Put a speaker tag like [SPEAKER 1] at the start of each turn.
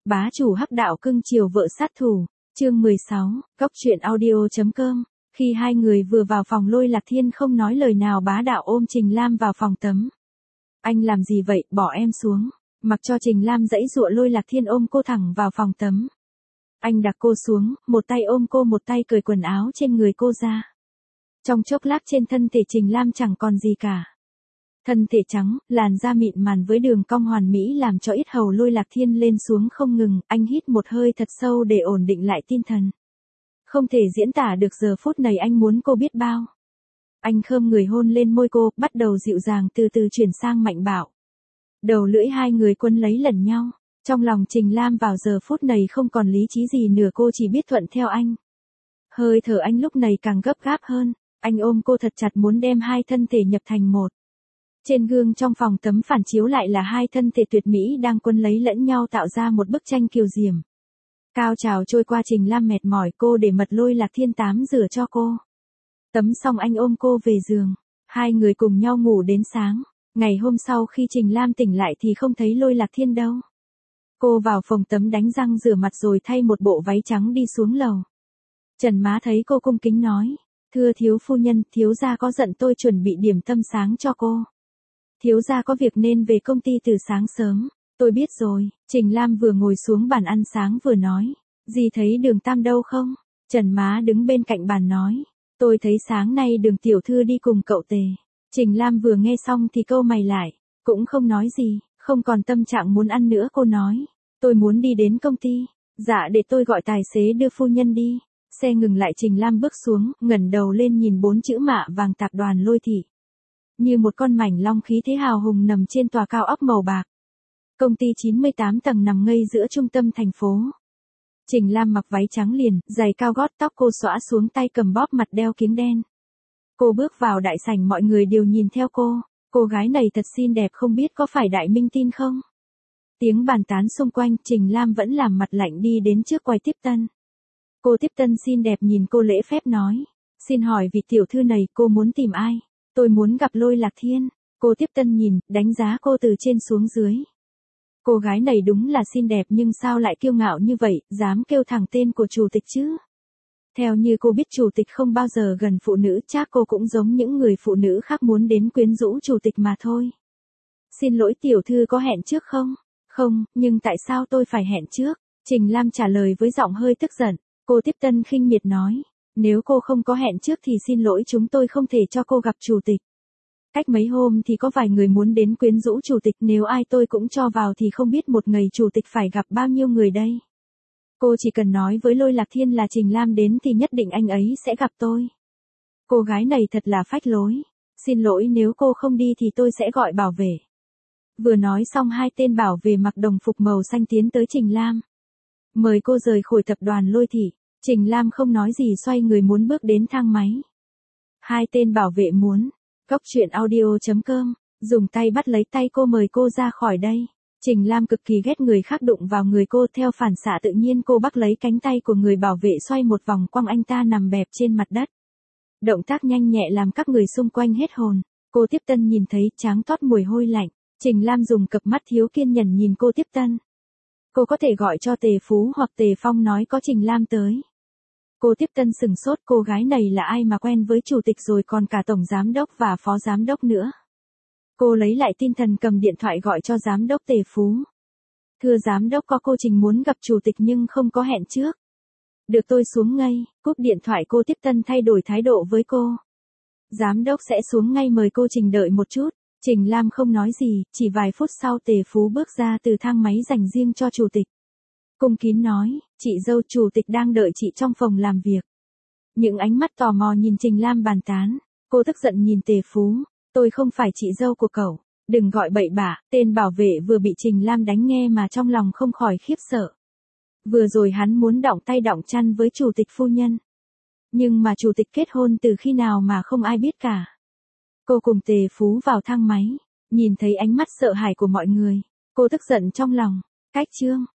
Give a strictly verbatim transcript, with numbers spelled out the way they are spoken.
[SPEAKER 1] Bá chủ hắc đạo cưng chiều vợ sát thủ, chương mười sáu, góc truyện audio.com. Khi hai người vừa vào phòng Lôi Lạc Thiên không nói lời nào bá đạo ôm Trình Lam vào phòng tắm. Anh làm gì vậy, bỏ em xuống. Mặc cho Trình Lam giãy giụa Lôi Lạc Thiên ôm cô thẳng vào phòng tắm. Anh đặt cô xuống, một tay ôm cô một tay cởi quần áo trên người cô ra. Trong chốc lát trên thân thể Trình Lam chẳng còn gì cả. Thân thể trắng, làn da mịn màng với đường cong hoàn mỹ làm cho yết hầu Lôi Lạc Thiên lên xuống không ngừng, anh hít một hơi thật sâu để ổn định lại tinh thần. Không thể diễn tả được giờ phút này anh muốn cô biết bao. Anh khom người hôn lên môi cô, bắt đầu dịu dàng từ từ chuyển sang mạnh bạo. Đầu lưỡi hai người quấn lấy lần nhau, trong lòng Trình Lam vào giờ phút này không còn lý trí gì nữa, cô chỉ biết thuận theo anh. Hơi thở anh lúc này càng gấp gáp hơn, anh ôm cô thật chặt muốn đem hai thân thể nhập thành một. Trên gương trong phòng tấm phản chiếu lại là hai thân thể tuyệt mỹ đang quấn lấy lẫn nhau tạo ra một bức tranh kiều diễm. Cao trào trôi qua, Trình Lam mệt mỏi, cô để mật Lôi Lạc Thiên tắm rửa cho cô. Tắm xong anh ôm cô về giường, hai người cùng nhau ngủ đến sáng. Ngày hôm sau khi Trình Lam tỉnh lại thì không thấy Lôi Lạc Thiên đâu. Cô vào phòng tắm đánh răng rửa mặt rồi thay một bộ váy trắng đi xuống lầu. Trần Má thấy cô cung kính nói, thưa thiếu phu nhân, thiếu gia có giận tôi chuẩn bị điểm tâm sáng cho cô. Thiếu gia có việc nên về công ty từ sáng sớm. Tôi biết rồi. Trình Lam vừa ngồi xuống bàn ăn sáng vừa nói, dì thấy Đường Tam đâu không? Trần Má đứng bên cạnh bàn nói, tôi thấy sáng nay Đường tiểu thư đi cùng cậu Tề. Trình Lam vừa nghe xong thì cau mày lại, cũng không nói gì, không còn tâm trạng muốn ăn nữa. Cô nói, tôi muốn đi đến công ty. Dạ để tôi gọi tài xế đưa phu nhân đi. Xe ngừng lại, Trình Lam bước xuống, ngẩng đầu lên nhìn bốn chữ mạ vàng tập đoàn Lôi thị. Như một con mảnh long khí thế hào hùng nằm trên tòa cao ốc màu bạc. Công ty chín mươi tám tầng nằm ngay giữa trung tâm thành phố. Trình Lam mặc váy trắng liền, giày cao gót, tóc cô xõa xuống, tay cầm bóp mặt, đeo kiếng đen. Cô bước vào đại sảnh, mọi người đều nhìn theo cô. Cô gái này thật xinh đẹp, không biết có phải đại minh tinh không? Tiếng bàn tán xung quanh, Trình Lam vẫn làm mặt lạnh đi đến trước quầy tiếp tân. Cô tiếp tân xinh đẹp nhìn cô lễ phép nói, xin hỏi vị tiểu thư này cô muốn tìm ai? Tôi muốn gặp Lôi Lạc Thiên. Cô tiếp tân nhìn, đánh giá cô từ trên xuống dưới. Cô gái này đúng là xinh đẹp nhưng sao lại kiêu ngạo như vậy, dám kêu thẳng tên của chủ tịch chứ? Theo như cô biết chủ tịch không bao giờ gần phụ nữ, chắc cô cũng giống những người phụ nữ khác muốn đến quyến rũ chủ tịch mà thôi. Xin lỗi tiểu thư, có hẹn trước không? Không, nhưng tại sao tôi phải hẹn trước? Trình Lam trả lời với giọng hơi tức giận. Cô tiếp tân khinh miệt nói, nếu cô không có hẹn trước thì xin lỗi, chúng tôi không thể cho cô gặp chủ tịch. Cách mấy hôm thì có vài người muốn đến quyến rũ chủ tịch, nếu ai tôi cũng cho vào thì không biết một ngày chủ tịch phải gặp bao nhiêu người đây. Cô chỉ cần nói với Lôi Lạc Thiên là Trình Lam đến thì nhất định anh ấy sẽ gặp tôi. Cô gái này thật là phách lối. Xin lỗi, nếu cô không đi thì tôi sẽ gọi bảo vệ. Vừa nói xong, hai tên bảo vệ mặc đồng phục màu xanh tiến tới Trình Lam. Mời cô rời khỏi tập đoàn Lôi thị. Trình Lam không nói gì, xoay người muốn bước đến thang máy. Hai tên bảo vệ muốn. Góc truyện audio.com, dùng tay bắt lấy tay cô, mời cô ra khỏi đây. Trình Lam cực kỳ ghét người khác đụng vào người cô, theo phản xạ tự nhiên cô bắt lấy cánh tay của người bảo vệ, xoay một vòng quăng anh ta nằm bẹp trên mặt đất. Động tác nhanh nhẹ làm các người xung quanh hết hồn. Cô tiếp tân nhìn thấy tráng toát mùi hôi lạnh. Trình Lam dùng cặp mắt thiếu kiên nhẫn nhìn cô tiếp tân. Cô có thể gọi cho Tề Phú hoặc Tề Phong nói có Trình Lam tới. Cô tiếp tân sừng sốt, cô gái này là ai mà quen với chủ tịch rồi còn cả tổng giám đốc và phó giám đốc nữa. Cô lấy lại tinh thần, cầm điện thoại gọi cho giám đốc Tề Phú. Thưa giám đốc, có cô Trình muốn gặp chủ tịch nhưng không có hẹn trước. Được, tôi xuống ngay. Cúp điện thoại, cô tiếp tân thay đổi thái độ với cô. Giám đốc sẽ xuống ngay, mời cô Trình đợi một chút. Trình Lam không nói gì, chỉ vài phút sau Tề Phú bước ra từ thang máy dành riêng cho chủ tịch. Cung kín nói, chị dâu, chủ tịch đang đợi chị trong phòng làm việc. Những ánh mắt tò mò nhìn Trình Lam bàn tán. Cô tức giận nhìn Tề Phú, tôi không phải chị dâu của cậu, đừng gọi bậy bạ. Tên bảo vệ vừa bị Trình Lam đánh nghe mà trong lòng không khỏi khiếp sợ. Vừa rồi hắn muốn đọng tay đọng chân với chủ tịch phu nhân. Nhưng mà chủ tịch kết hôn từ khi nào mà không ai biết cả. Cô cùng Tề Phú vào thang máy, nhìn thấy ánh mắt sợ hãi của mọi người. Cô tức giận trong lòng, cách chương.